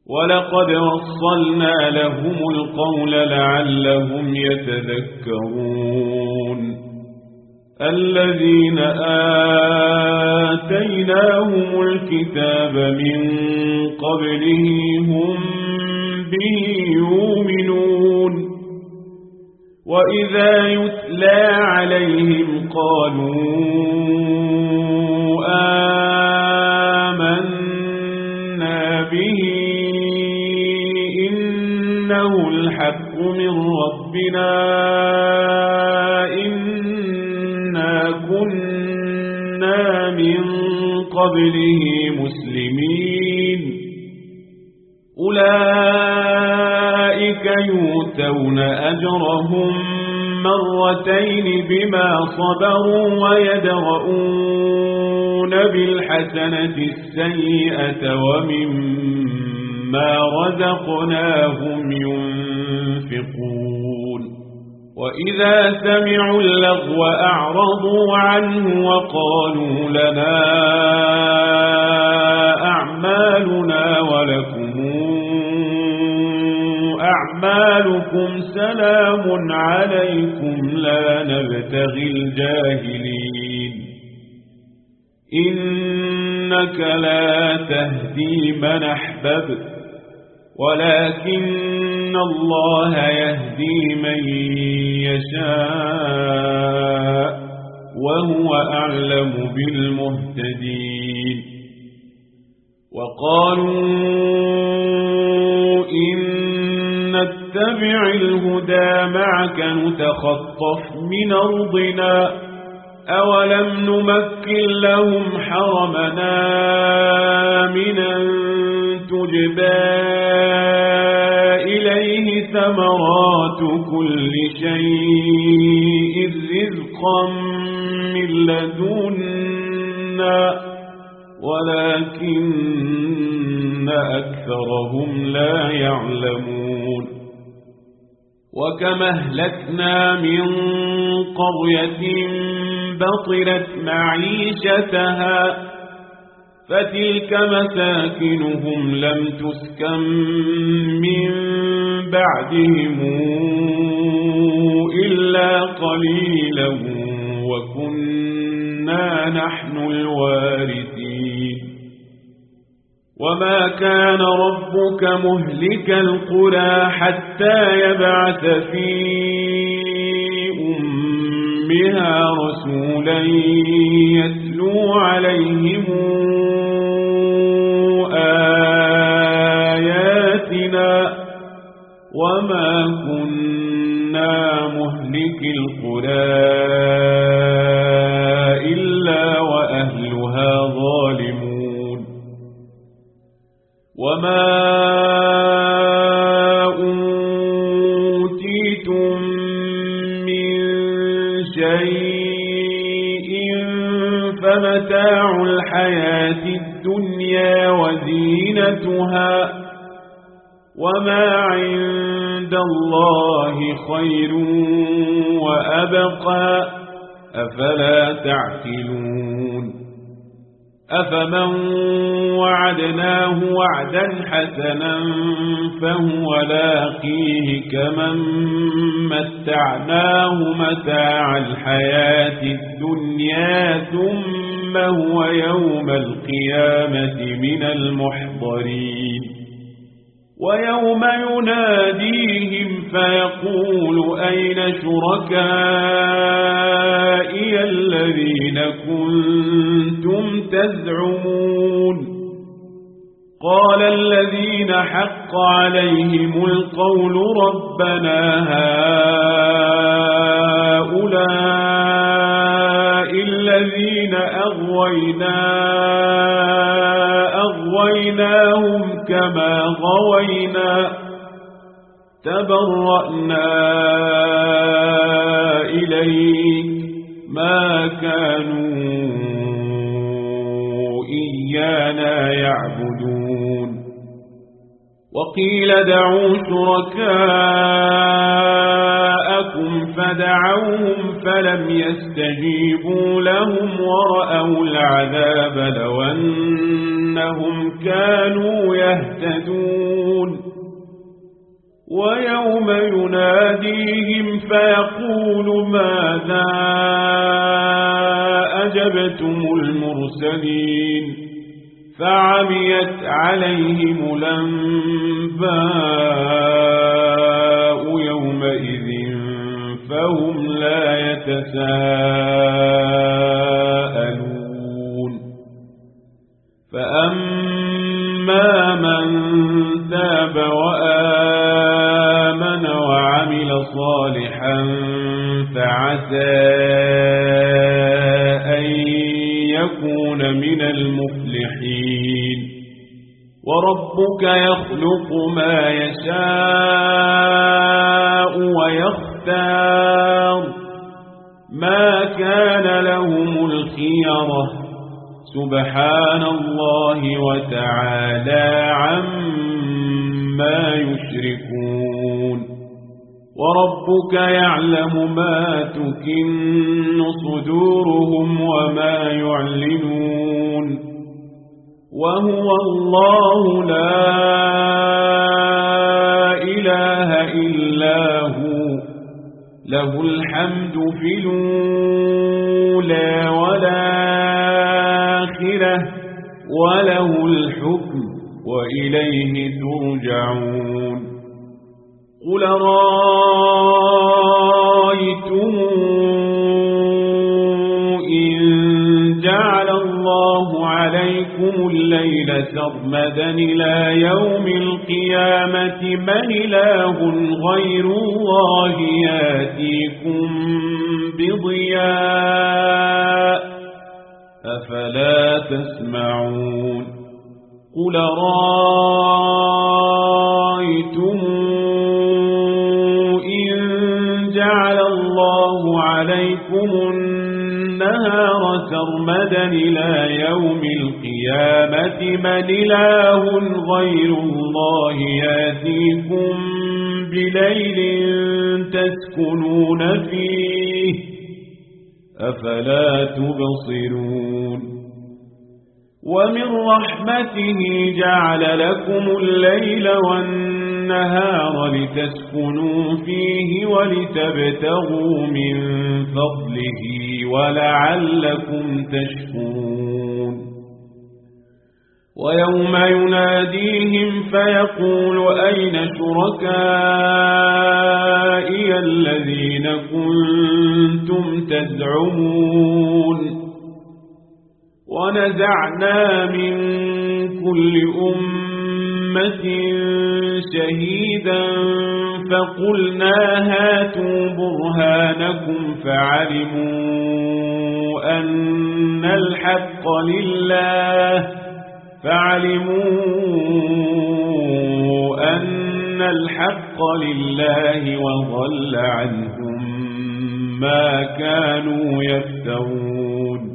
ولقد وصلنا لهم القول لعلهم يتذكرون الذين آتيناهم الكتاب من قبله هم به يؤمنون وإذا يتلى عليهم قالوا آمنا به إنه الحق من ربنا إنا كنا من قبله مسلمين أولئك يؤتون أجرهم مرتين بما صبروا ويدرؤون بالحسنة السيئة ومما رزقناهم ينفقون وإذا سمعوا اللغو أعرضوا عنه وقالوا لنا أعمالنا ولكم أعمالكم سلام عليكم لا نبتغي الجاهلين إنك لا تهدي من أحببت ولكن الله يهدي من يشاء وهو أعلم بالمهتدين وقالوا إن نتبع الهدى معك نتخطف من أرضنا أولم نمكن لهم حرمنا آمنا تجبى إليه ثمرات كل شيء رزقا من لدنا ولكن أكثرهم لا يعلمون وكما أهلكنا من قرية بطرت معيشتها فتلك مساكنهم لم تسكن من بعدهم إلا قليلا وكنا نحن الوارثين وما كان ربك مهلك القرى حتى يبعث في أمها رسولا يتلو عليهم آياتنا وما كنا مهلك القرى إلا وأهلها ظالمون وما أوتيتم من شيء فمتاع الحياة الدنيا وزينتها وما عند الله خير وأبقى أفلا تعقلون أفمن وعدناه وعدا حسنا فهو لاقيه كمن متعناه متاع الحياة الدنيا ثم هو يوم القيامة من المحضرين ويوم يناديهم فيقول أين شركائي الذين كنتم تزعمون قال الذين حق عليهم القول ربنا هؤلاء الذين أغويناهم كما غوينا تبرأنا إليك ما كانوا إيانا يعبدون وقيل دعوا شركاءكم فدعوهم فلم يستجيبوا لهم ورأوا العذاب لو أن أنهم كانوا يهتدون ويوم يناديهم فيقول ماذا أجبتم المرسلين فعميت عليهم الأنباء يومئذ فهم لا يتساءلون فأما من تاب وآمن وعمل صالحا فعسى أن يكون من المفلحين وربك يخلق ما يشاء ويختار ما كان لهم الخيرة سبحان الله وتعالى عما يشركون وربك يعلم ما تكن صدورهم وما يعلنون وهو الله لا إله إلا هو له الحمد في الأولى والآخرة وله الحكم وإليه ترجعون قل رأيتم إن جعل الله عليكم الليل سرمدا إلى يوم القيامة من إله غير الله يأتيكم بضياء أفلا تسمعون قل رأيتم إن جعل الله عليكم النهار سرمدا إلى يوم القيامة من إله غير الله يأتيكم بليل تسكنون فيه أفلا تبصرون ومن رحمته جعل لكم الليل والنهار لتسكنوا فيه ولتبتغوا من فضله ولعلكم تشكرون ويوم يناديهم فيقول أين شركائي الذين كنتم تزعمون ونزعنا من كل أمة شهيدا فقلنا هاتوا برهانكم فعلموا أن الحق لله وضل عنهم ما كانوا يفترون